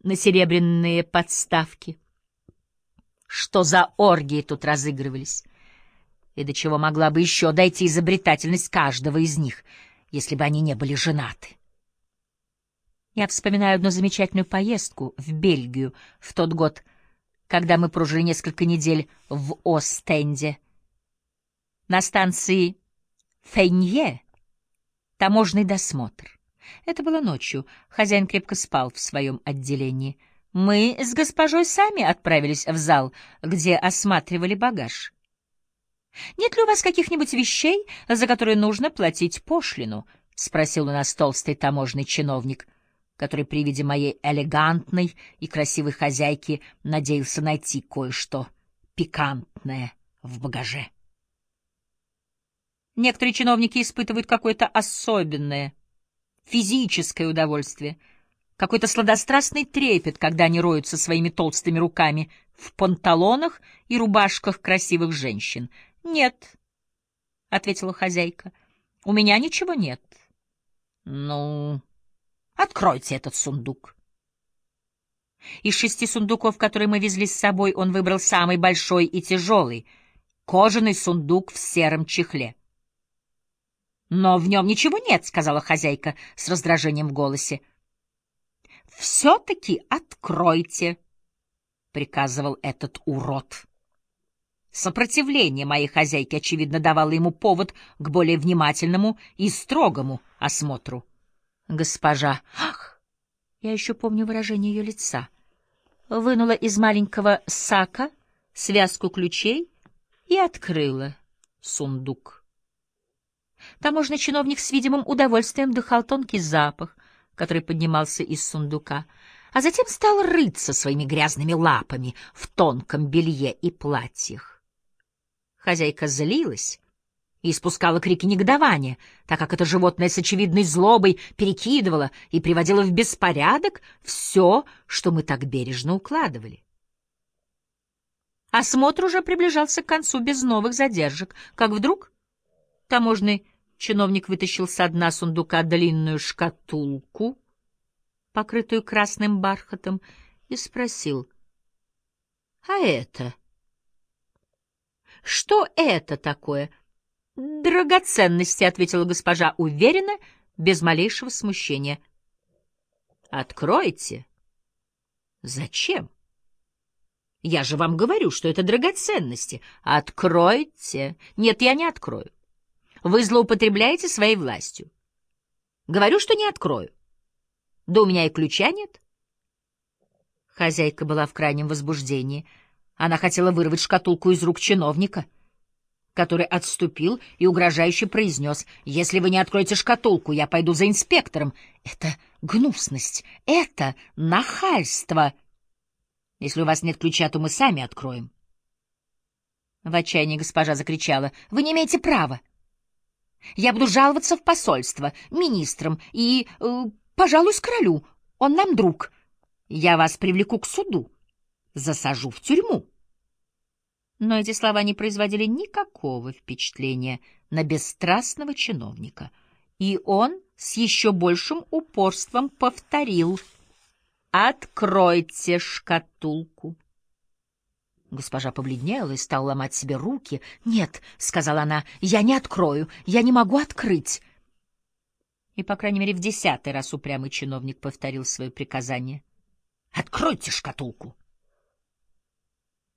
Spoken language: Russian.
на серебряные подставки. Что за оргии тут разыгрывались? И до чего могла бы еще дойти изобретательность каждого из них, если бы они не были женаты? Я вспоминаю одну замечательную поездку в Бельгию в тот год, когда мы прожили несколько недель в Остенде. На станции Фейнье таможенный досмотр. Это было ночью. Хозяин крепко спал в своем отделении. Мы с госпожой сами отправились в зал, где осматривали багаж. «Нет ли у вас каких-нибудь вещей, за которые нужно платить пошлину?» — спросил у нас толстый таможенный чиновник, который при виде моей элегантной и красивой хозяйки надеялся найти кое-что пикантное в багаже. Некоторые чиновники испытывают какое-то особенное физическое удовольствие, какой-то сладострастный трепет, когда они роются своими толстыми руками в панталонах и рубашках красивых женщин. — Нет, — ответила хозяйка, — у меня ничего нет. — Ну, откройте этот сундук. Из 6 сундуков, которые мы везли с собой, он выбрал самый большой и тяжелый — кожаный сундук в сером чехле. — Но в нем ничего нет, — сказала хозяйка с раздражением в голосе. — Все-таки откройте, — приказывал этот урод. Сопротивление моей хозяйки, очевидно, давало ему повод к более внимательному и строгому осмотру. Госпожа, ах, я еще помню выражение ее лица, вынула из маленького сака связку ключей и открыла сундук. Таможенный чиновник с видимым удовольствием вдыхал тонкий запах, который поднимался из сундука, а затем стал рыться своими грязными лапами в тонком белье и платьях. Хозяйка злилась и испускала крики негодования, так как это животное с очевидной злобой перекидывало и приводило в беспорядок все, что мы так бережно укладывали. Осмотр уже приближался к концу без новых задержек, как вдруг таможенный чиновник вытащил со дна сундука длинную шкатулку, покрытую красным бархатом, и спросил: — А это? — Что это такое? — Драгоценности, — ответила госпожа уверенно, без малейшего смущения. — Откройте. — Зачем? — Я же вам говорю, что это драгоценности. — Откройте. — Нет, я не открою. Вы злоупотребляете своей властью. Говорю, что не открою. Да у меня и ключа нет. Хозяйка была в крайнем возбуждении. Она хотела вырвать шкатулку из рук чиновника, который отступил и угрожающе произнес: «Если вы не откроете шкатулку, я пойду за инспектором. Это гнусность, это нахальство. Если у вас нет ключа, то мы сами откроем». В отчаянии госпожа закричала: «Вы не имеете права! Я буду жаловаться в посольство, министрам и, пожалуй, королю. Он нам друг. Я вас привлеку к суду, засажу в тюрьму». Но эти слова не производили никакого впечатления на бесстрастного чиновника, и он с еще большим упорством повторил: «Откройте шкатулку». Госпожа побледнела и стала ломать себе руки. «Нет», — сказала она, — «я не открою, я не могу открыть». И, по крайней мере, в 10-й раз упрямый чиновник повторил свое приказание: «Откройте шкатулку».